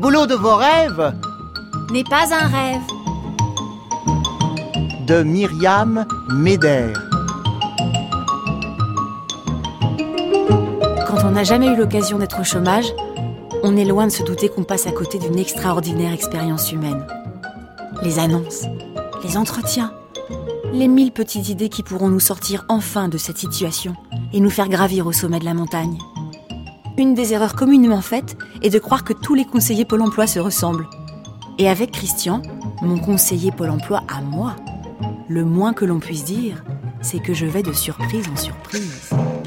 boulot de vos rêves n'est pas un rêve. de Myriam Meder. Quand on n'a jamais eu l'occasion d'être au chômage, on est loin de se douter qu'on passe à côté d'une extraordinaire expérience humaine. Les annonces, les entretiens, les 1000 petites idées qui pourront nous sortir enfin de cette situation et nous faire gravir au sommet de la montagne. Une des erreurs communément faites est de croire que tous les conseillers Pôle emploi se ressemblent. Et avec Christian, mon conseiller Pôle emploi à moi, le moins que l'on puisse dire, c'est que je vais de surprise en surprise.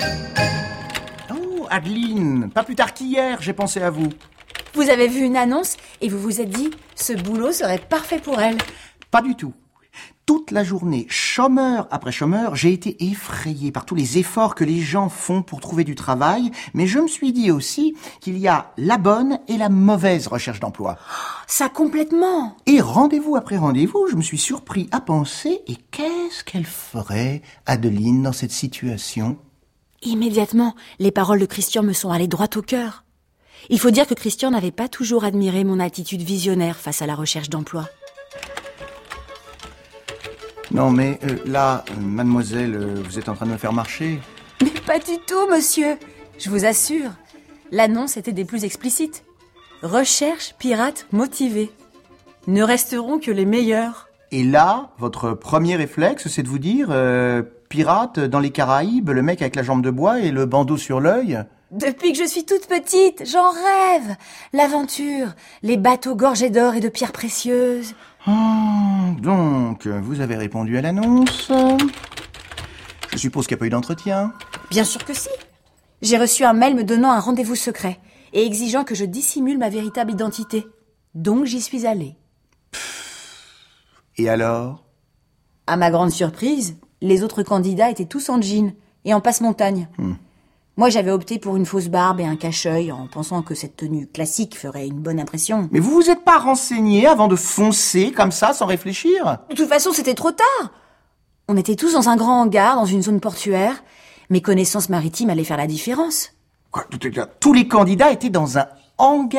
Oh, Adeline, pas plus tard qu'hier, j'ai pensé à vous. Vous avez vu une annonce et vous vous êtes dit « ce boulot serait parfait pour elle ». Pas du tout. Toute la journée, chômeur après chômeur, j'ai été effrayé par tous les efforts que les gens font pour trouver du travail, mais je me suis dit aussi qu'il y a la bonne et la mauvaise recherche d'emploi. Ça complètement. Et rendez-vous après rendez-vous, je me suis surpris à penser, et qu'est-ce qu'elle ferait, Adeline, dans cette situation ? Immédiatement, les paroles de Christian me sont allées droit au cœur. Il faut dire que Christian n'avait pas toujours admiré mon attitude visionnaire face à la recherche d'emploi. Non mais là, mademoiselle, vous êtes en train de me faire marcher. Mais pas du tout, monsieur. Je vous assure, l'annonce était des plus explicites. Recherche pirate motivée. Ne resteront que les meilleurs. Et là, votre premier réflexe, c'est de vous dire, pirate dans les Caraïbes, le mec avec la jambe de bois et le bandeau sur l'œil. Depuis que je suis toute petite, j'en rêve. L'aventure, les bateaux gorgés d'or et de pierres précieuses. Donc, vous avez répondu à l'annonce. Je suppose qu'il n'y a pas eu d'entretien. Bien sûr que si. J'ai reçu un mail me donnant un rendez-vous secret et exigeant que je dissimule ma véritable identité. Donc j'y suis allée. Et alors ? À ma grande surprise, les autres candidats étaient tous en jean et en passe-montagne. Moi, j'avais opté pour une fausse barbe et un cache-œil en pensant que cette tenue classique ferait une bonne impression. Mais vous vous êtes pas renseigné avant de foncer comme ça, sans réfléchir ? De toute façon, c'était trop tard. On était tous dans un grand hangar, dans une zone portuaire. Mes connaissances maritimes allaient faire la différence. Quoi, tous les candidats étaient dans un hangar ?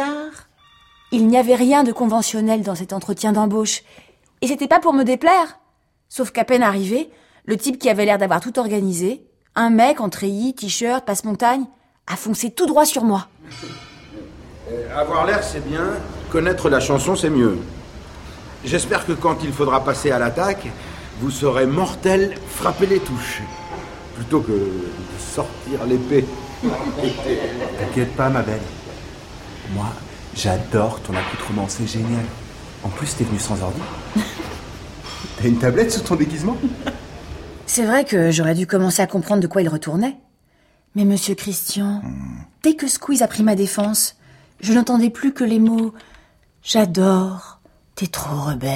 Il n'y avait rien de conventionnel dans cet entretien d'embauche. Et c'était pas pour me déplaire. Sauf qu'à peine arrivé, le type qui avait l'air d'avoir tout organisé, un mec en treillis, t-shirt, passe-montagne, a foncé tout droit sur moi. Avoir l'air, c'est bien. Connaître la chanson, c'est mieux. J'espère que quand il faudra passer à l'attaque, vous saurez mortel frapper les touches. Plutôt que de sortir l'épée. T'inquiète pas, ma belle. Moi, j'adore ton accoutrement, c'est génial. En plus, t'es venu sans ordi. T'as une tablette sous ton déguisement ? C'est vrai que j'aurais dû commencer à comprendre de quoi il retournait. Mais monsieur Christian, dès que Squeeze a pris ma défense, je n'entendais plus que les mots « J'adore, t'es trop rebelle ».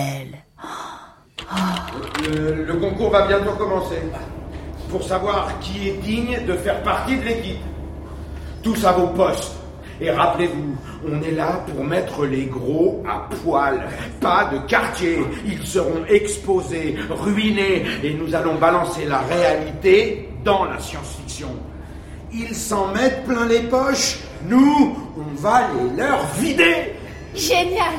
Le concours va bientôt commencer. Pour savoir qui est digne de faire partie de l'équipe. Tous à vos postes. Et rappelez-vous, on est là pour mettre les gros à poil. Pas de quartier. Ils seront exposés, ruinés, et nous allons balancer la réalité dans la science-fiction. Ils s'en mettent plein les poches. Nous, on va les leur vider. Génial!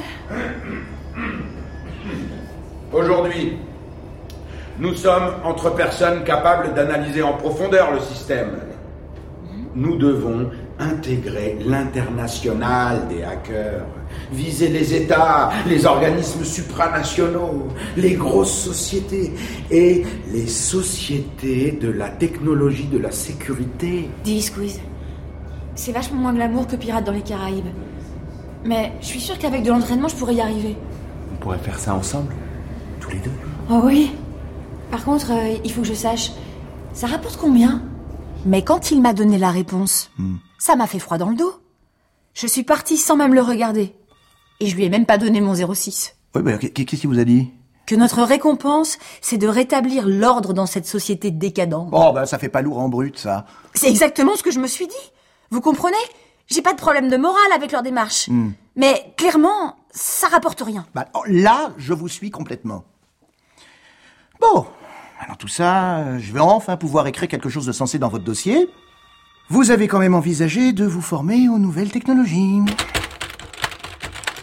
Aujourd'hui, nous sommes entre personnes capables d'analyser en profondeur le système. Nous devons intégrer l'international des hackers, viser les États, les organismes supranationaux, les grosses sociétés et les sociétés de la technologie de la sécurité. Dis, Squeeze, c'est vachement moins glamour que Pirates dans les Caraïbes. Mais je suis sûre qu'avec de l'entraînement, je pourrais y arriver. On pourrait faire ça ensemble, tous les deux. Oh oui. Par contre, il faut que je sache, ça rapporte combien ? Mais quand il m'a donné la réponse, ça m'a fait froid dans le dos. Je suis partie sans même le regarder. Et je lui ai même pas donné mon 06. Oui, mais qu'est-ce qu'il vous a dit ? Que notre récompense, c'est de rétablir l'ordre dans cette société décadente. Oh, ça fait pas lourd en brut, ça. C'est exactement ce que je me suis dit. Vous comprenez ? J'ai pas de problème de morale avec leur démarche. Mais clairement, ça rapporte rien. Là, je vous suis complètement. Bon, alors tout ça, je vais enfin pouvoir écrire quelque chose de sensé dans votre dossier. Vous avez quand même envisagé de vous former aux nouvelles technologies.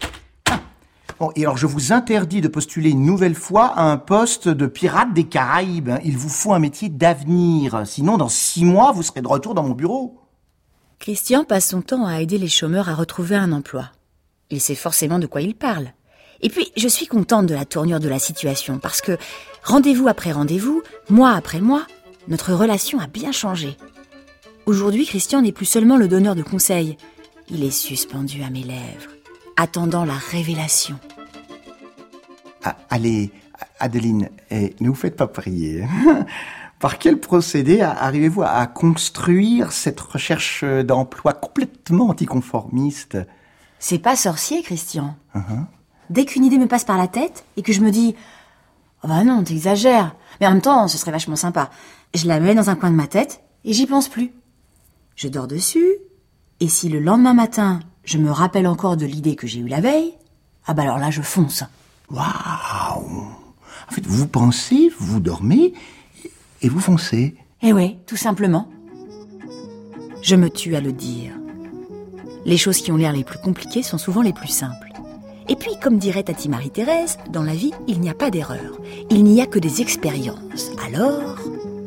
Bon, et alors je vous interdis de postuler une nouvelle fois à un poste de pirate des Caraïbes. Il vous faut un métier d'avenir. Sinon, dans 6 mois, vous serez de retour dans mon bureau. Christian passe son temps à aider les chômeurs à retrouver un emploi. Il sait forcément de quoi il parle. Et puis, je suis contente de la tournure de la situation parce que, rendez-vous après rendez-vous, mois après mois, notre relation a bien changé. Aujourd'hui, Christian n'est plus seulement le donneur de conseils. Il est suspendu à mes lèvres, attendant la révélation. Ah, allez, Adeline, ne vous faites pas prier. Par quel procédé arrivez-vous à construire cette recherche d'emploi complètement anticonformiste ? C'est pas sorcier, Christian. Dès qu'une idée me passe par la tête et que je me dis « Oh bah non, t'exagères !» Mais en même temps, ce serait vachement sympa. Je la mets dans un coin de ma tête et j'y pense plus. Je dors dessus, et si le lendemain matin, je me rappelle encore de l'idée que j'ai eue la veille, ah bah alors là, je fonce. Waouh! En fait, vous pensez, vous dormez, et vous foncez. Eh ouais, tout simplement. Je me tue à le dire. Les choses qui ont l'air les plus compliquées sont souvent les plus simples. Et puis, comme dirait Tati Marie-Thérèse, dans la vie, il n'y a pas d'erreur. Il n'y a que des expériences. Alors...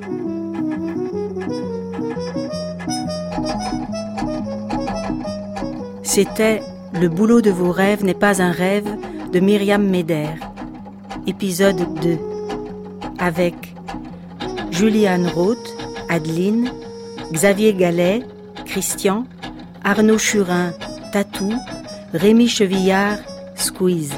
C'était « Le boulot de vos rêves n'est pas un rêve » de Myriam Meder. Épisode 2. Avec Juliane Roth, Adeline, Xavier Gallet, Christian, Arnaud Churin, Tatou, Rémi Chevillard, Squeeze.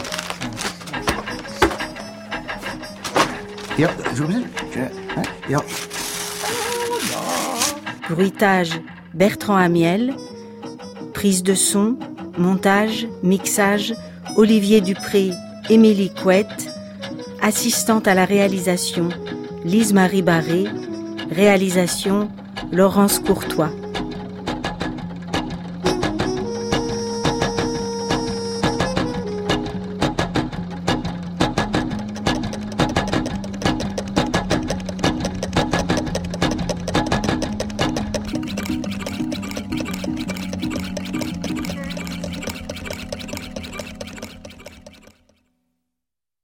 Bruitage, Bertrand Amiel. Prise de son, montage, mixage, Olivier Dupré, Émilie Couette. Assistante à la réalisation, Lise-Marie Barré. Réalisation, Laurence Courtois.